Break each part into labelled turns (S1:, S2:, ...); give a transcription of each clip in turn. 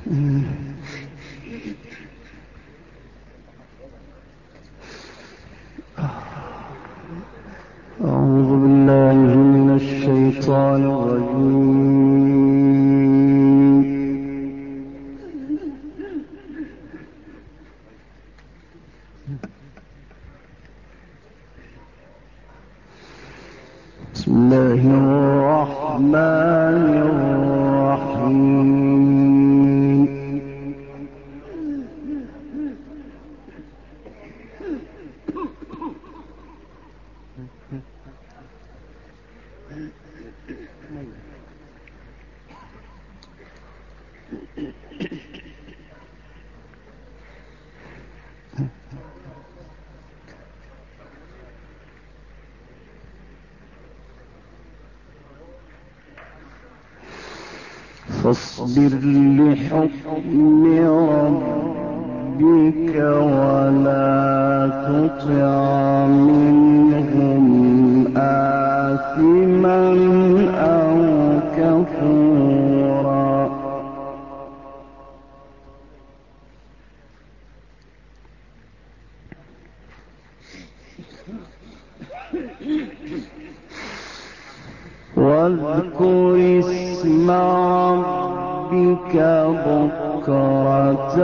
S1: أعوذ بالله من الشيطان الرجيم. بسم الله الرحمن الرحيم. فاصبر لحكم ربك ولا تطع منهم آثما أو كفورا. واذكر اسم ربك بكرة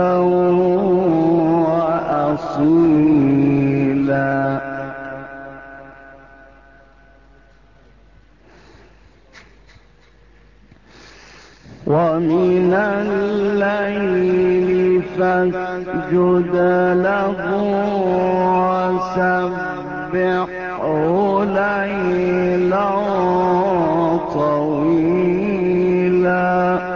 S1: وأصيلا. ومن الليل فاسجد له وسبحه ليلا طويلا.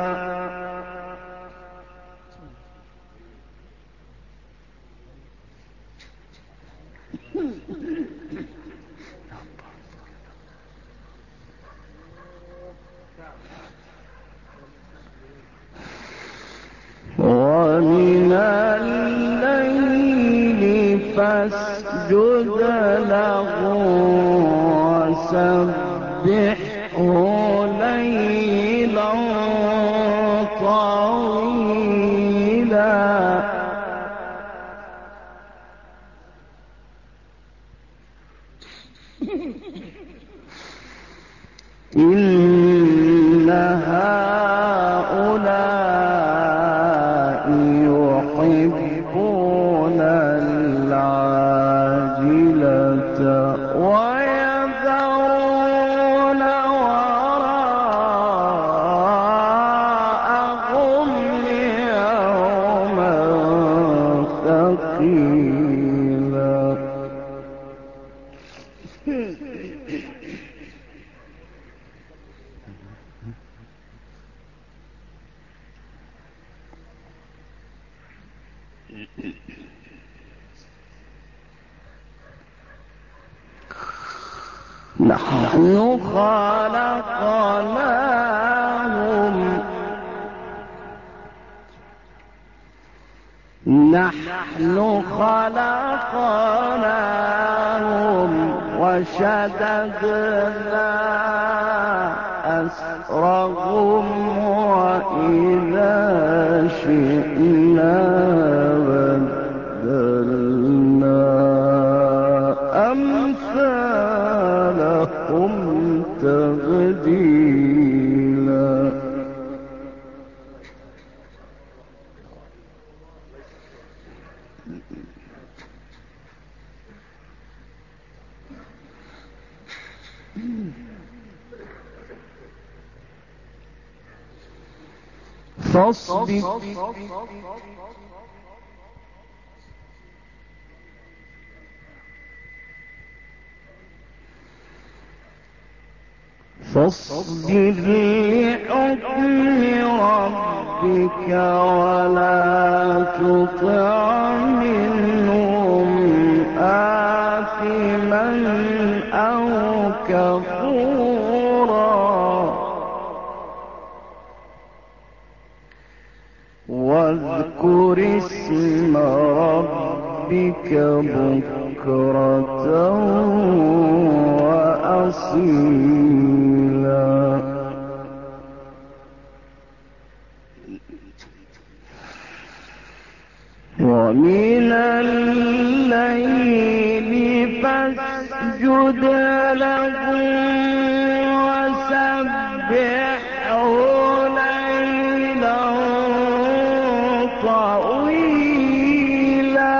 S1: ومن الليل فاسجد له وسبحه ليلا طويلا. إن هؤلاء يحبون العاجلة ويذرون وراءهم يوما ثقيلا. نحن خلقناهم وشددنا أسرهم وإذا شئنا بدلنا أمثالهم تبديلا. فاصبر لحكم ربك ولا تطع منهم آثما أو كفورا. واذكر اسم ربك بكرة وأصيلا. ومن الليل فاسجد له وسبحه ليلا طويلا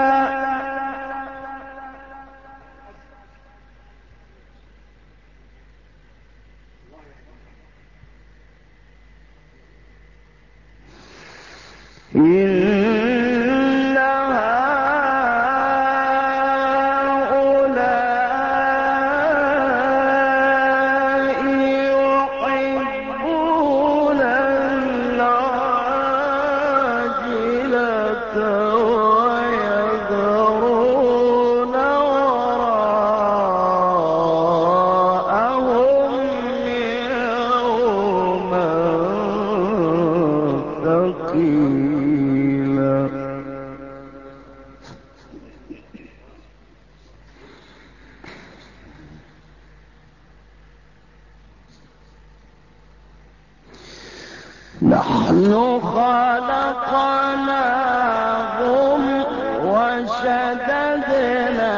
S1: نحن خلقناهم وشددنا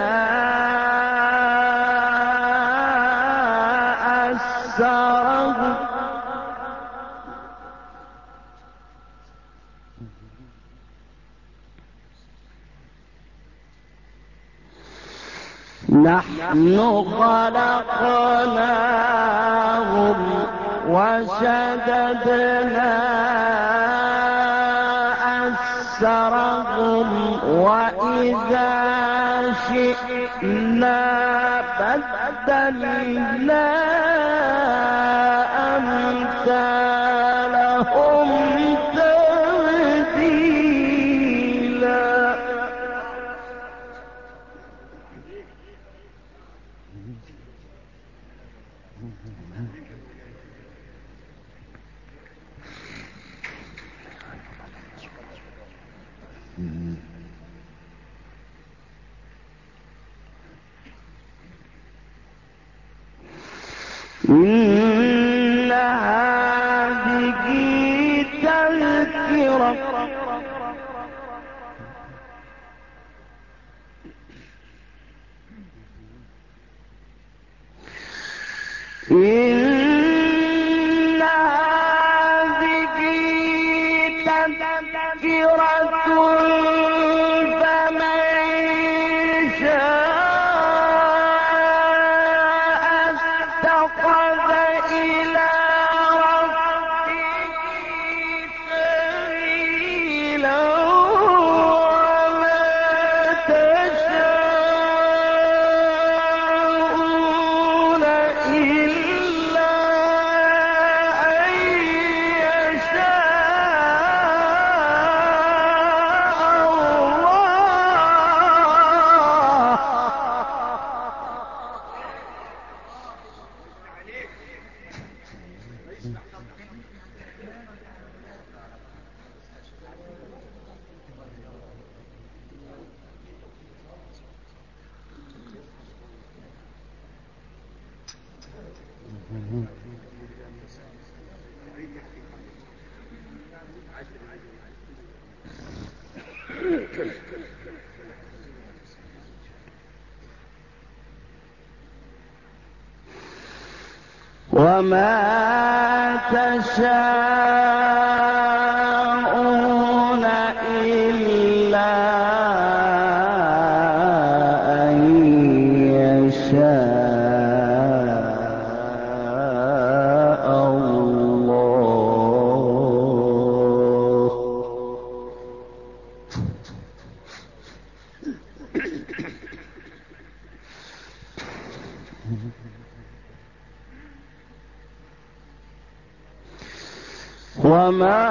S1: أسرهم نحن خلقناهم وشددنا أسرهم وإذا شئنا بدلنا أمثالهم تبديلا إن هذه تذكرة إن هذه تذكرة فمن شاء اتخذ إلى ربه سبيلا وما تشاءون إلا أن وما تشاءون إلا أن يشاء الله وما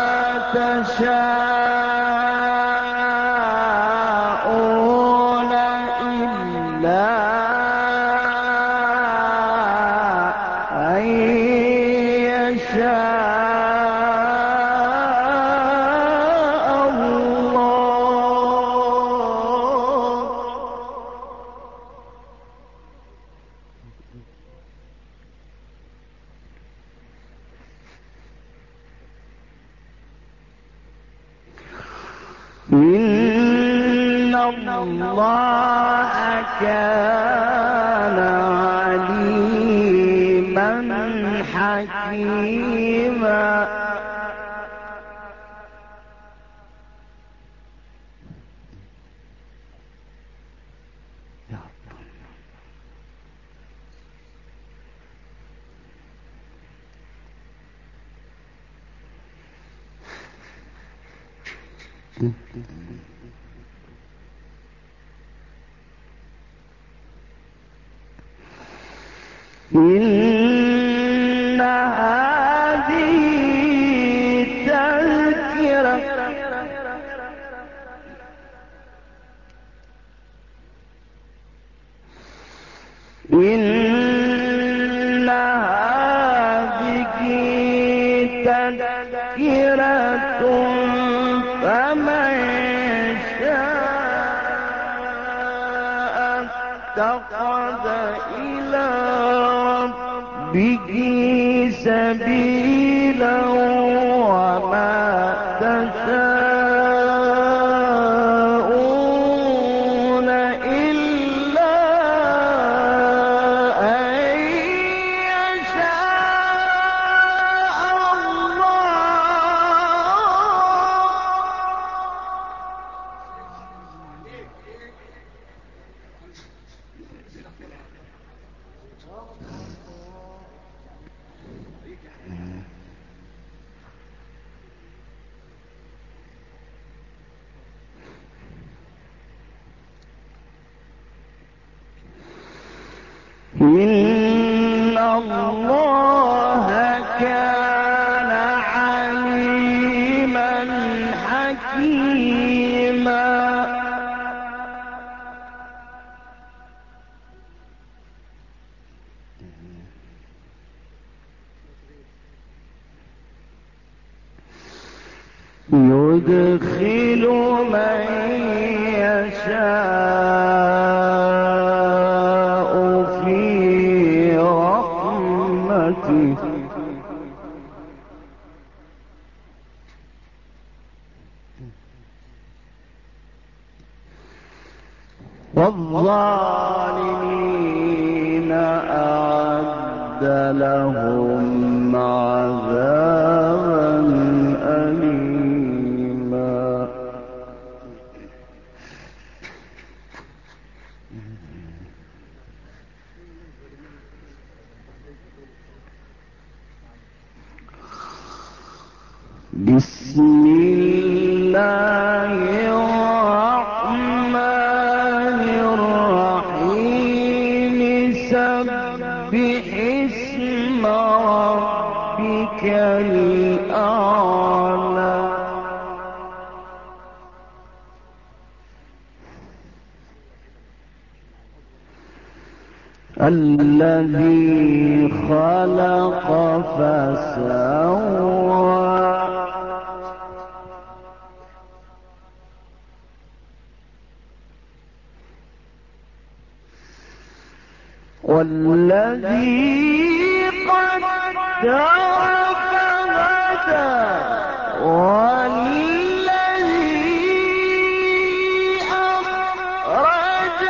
S1: تشاءون إلا أن يشاء الله إن الله كان عليما حكيما. إن هذه تذكرة إن هذه تذكرة فمن شاء اتخذ إلى ربه سبيلا وما تشاءون إلا أن يشاء الله. إن الله كان عليما حكيما. يدخل من يشاء في رحمته والظالمين أعد لهم عذابا أليما. بسم الله الرحمن الرحيم. سبح اسم ربك الأعلى. الذي خلق فسوى والذي قدر فهدى والذي أخرج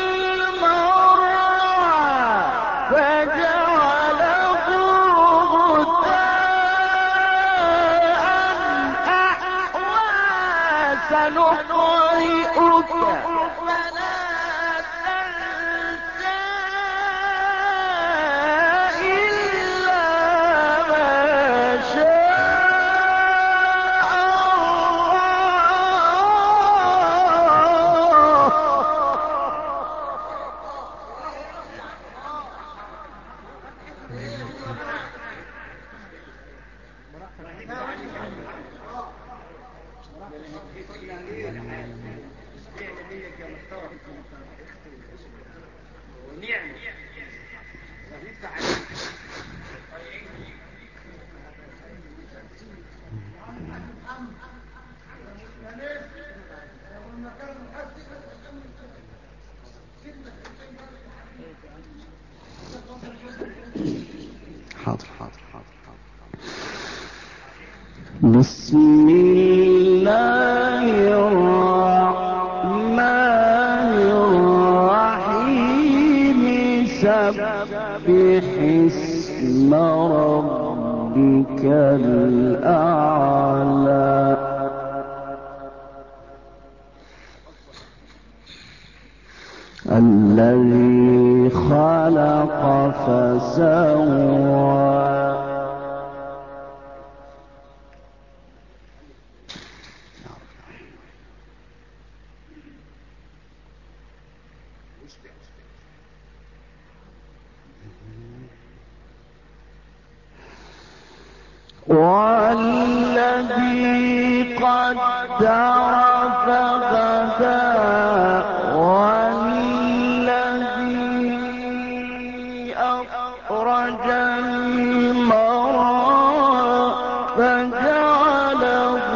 S1: المرعى فجعله غثاء أحوى. سنقرئك فلا تنسى إلا ما شاء حاضر حاضر حاضر حاضر. بسم الله الرحمن
S2: الأعلى الذي خلق فسوى والذي قدر فهدى والذي أخرج المرعى فجعله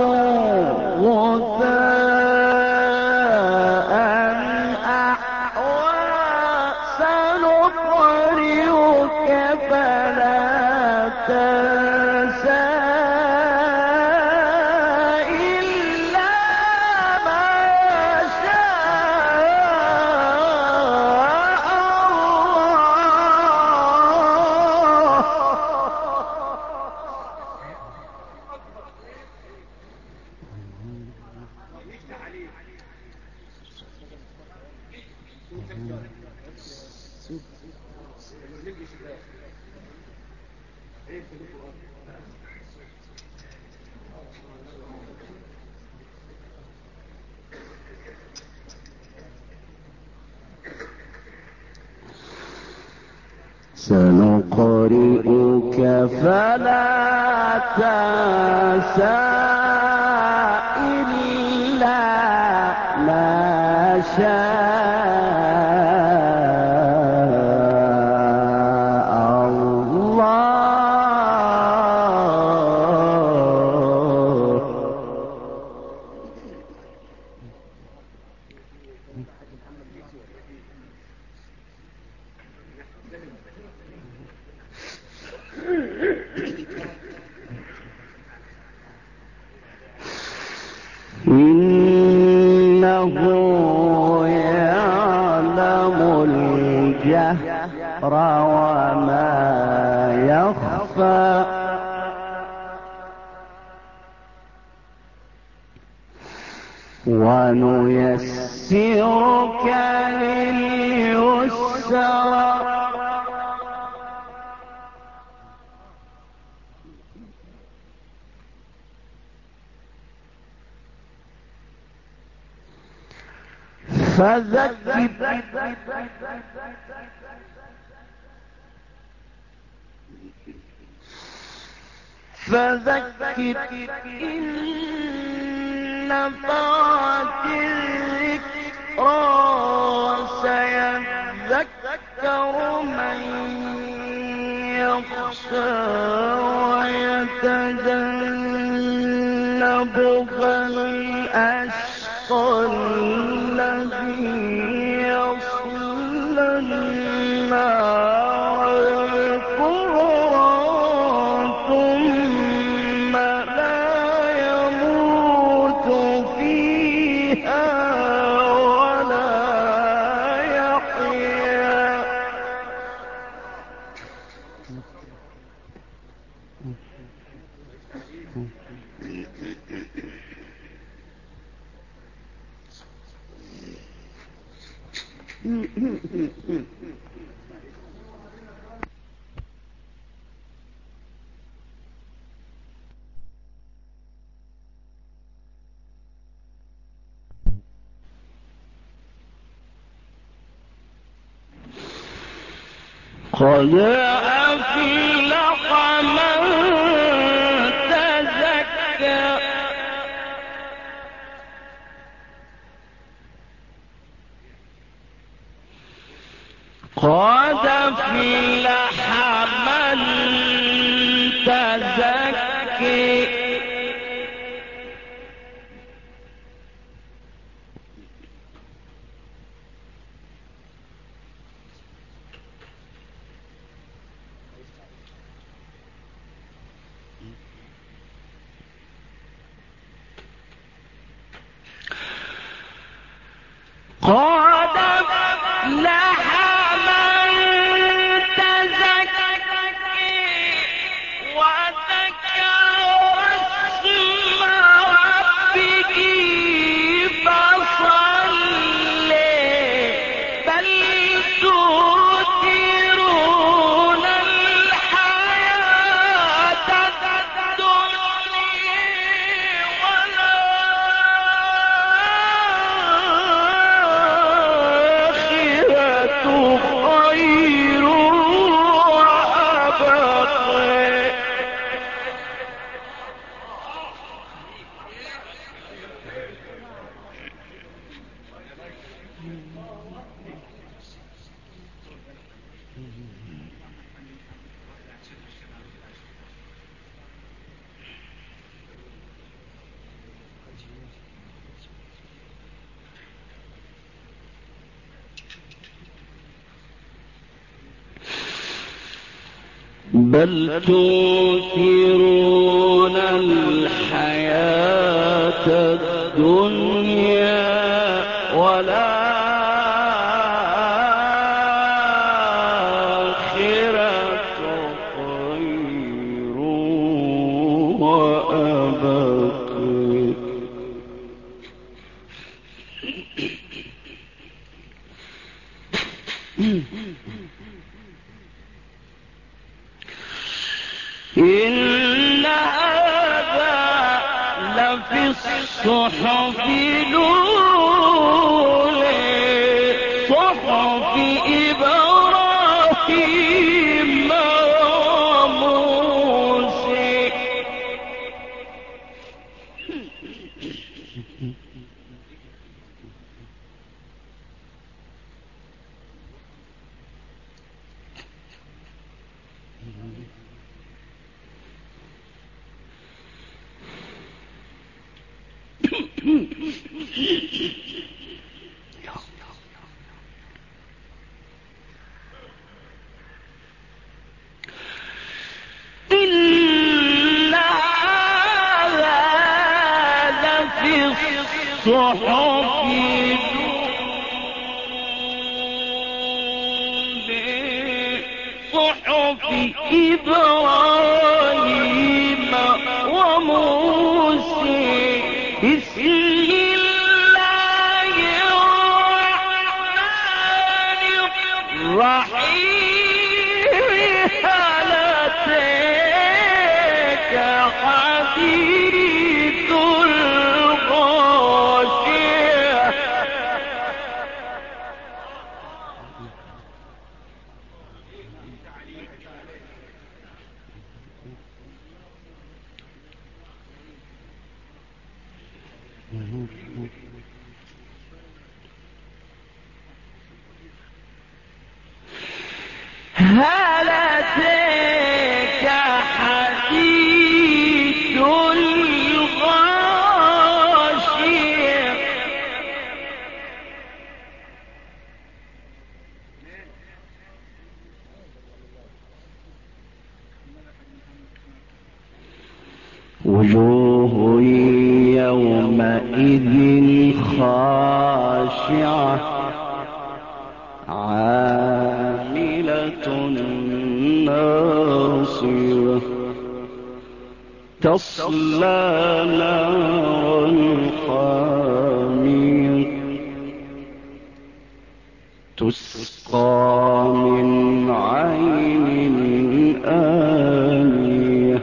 S2: غثاء أحوى سنقرئك فلا تنسى إلا ما شاء سنقرئك فلا تنسى إلا ما شاء الله إنه يعلم الجهر وما يخفى ونيسرك لليسرى فذكر إن نفعت الذكرى سيذكر من يخشى ويتجنبها الأشقى الذي يصلى النار الكبرى ثم لا يموت فيها ولا يحيا قد أفلح من تزكى قد أفلح من تزكى بل تؤثرون الحياة الدنيا والآخرة خير وأبقى. إن هذا لفي الصحف الأولى صحف إبراهيم وموسى. إن هذا لفي الصحف صحف إبراهيم وموسى. بسم الله الرحمن الرحيم. هل أتاك حديث الغاشية. هل أتاك حديث الغاشية. وجوه يومئذ خاشعة عاملة ناصبة تصلى نارا حامية تسقى من عين آنية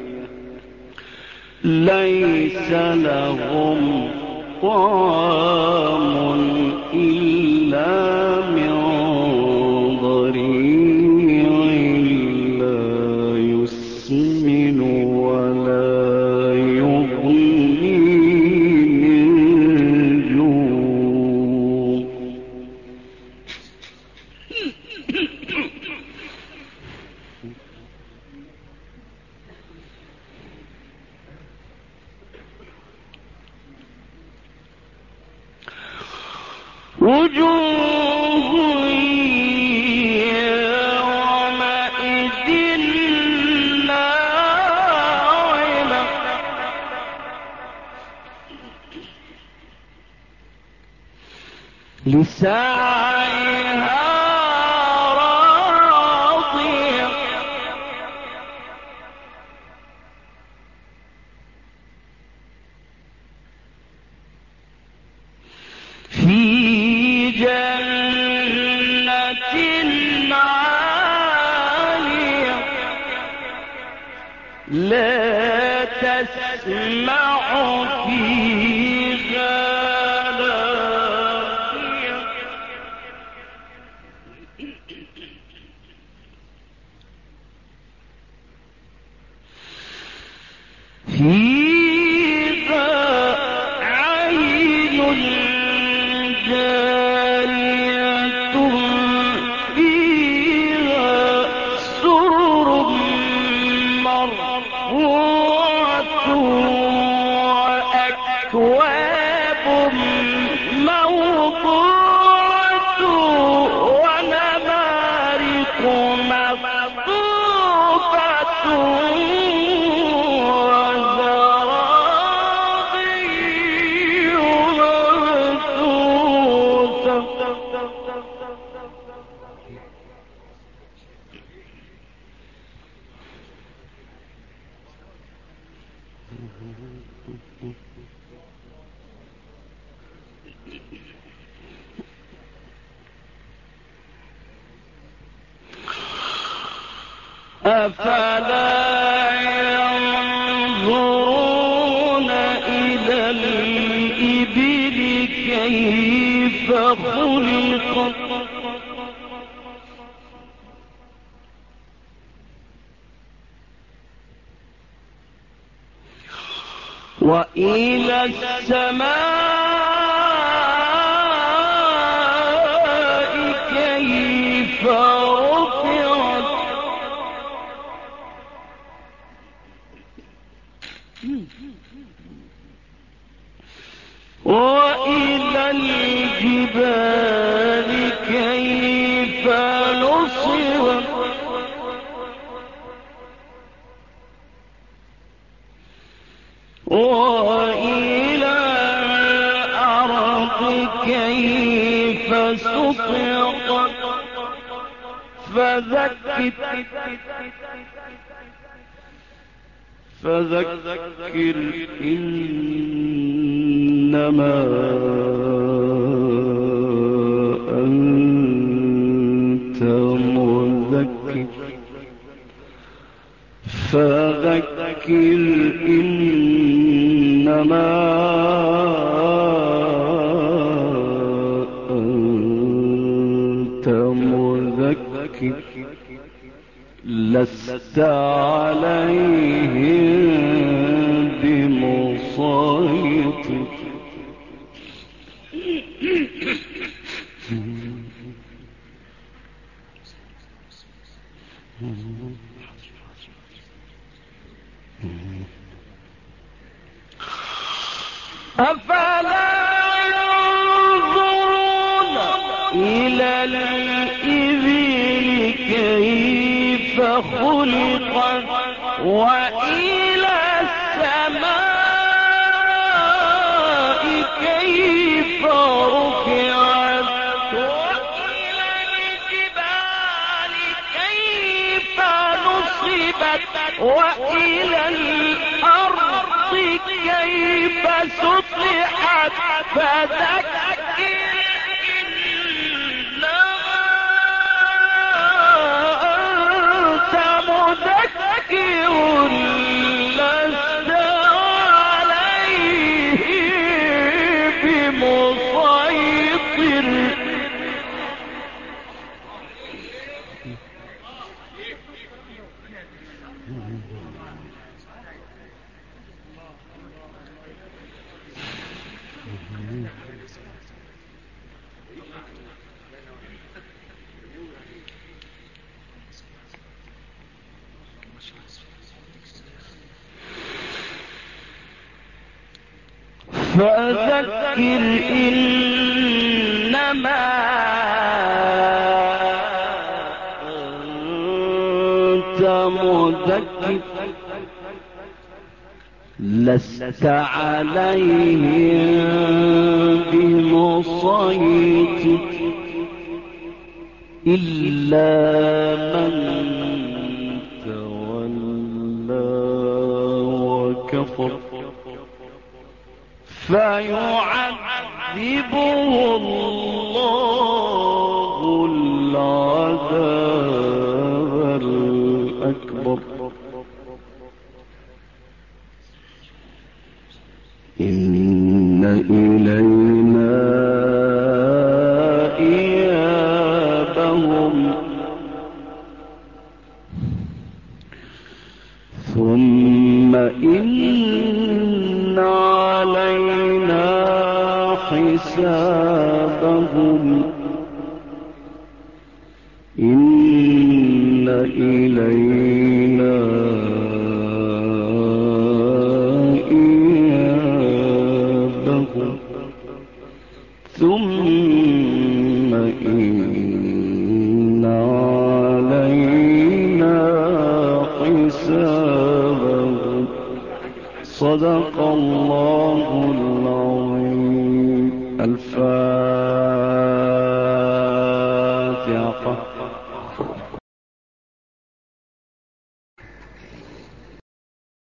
S2: ليس لهم طعام إلا من ضريع لا يسمن ولا يغني من جوع. وجوه يومئذ ناعمة لسعيها راضية في جنة عالية لا تسمع فيها لاغية فيها عين جارية فيها سرر مرفوعة وأكواب موضوعة ونمارق مصفوفة أفلا ينظرون إلى الإبل كيف خلقت وإلى السماء كيف رفعت وإلى الجبال كيف نصبت وإلى الأرض كيف سطحت فذكر إنما أنت مذكر فذكر إنما أنت مذكر لست عليهم بمسيطر أفلا ينظرون إلى الإبل كيف خلقت وإلى السماء كيف رفعت وإلى الجبال كيف نصبت وإلى الأرض كيف سطحت فذكر إنما أنت مذكر لست عليه بمسيطر فذكر إنما أنت مذكر لست عليهم بمسيطر إلا من تولى وكفر فيعذبه الله العذاب الأكبر إن إلينا إيابهم ثم إن علينا حسابهم إن إلينا إيابهم ثم إن علينا حسابهم صدق الله العظيم. الفاتحة.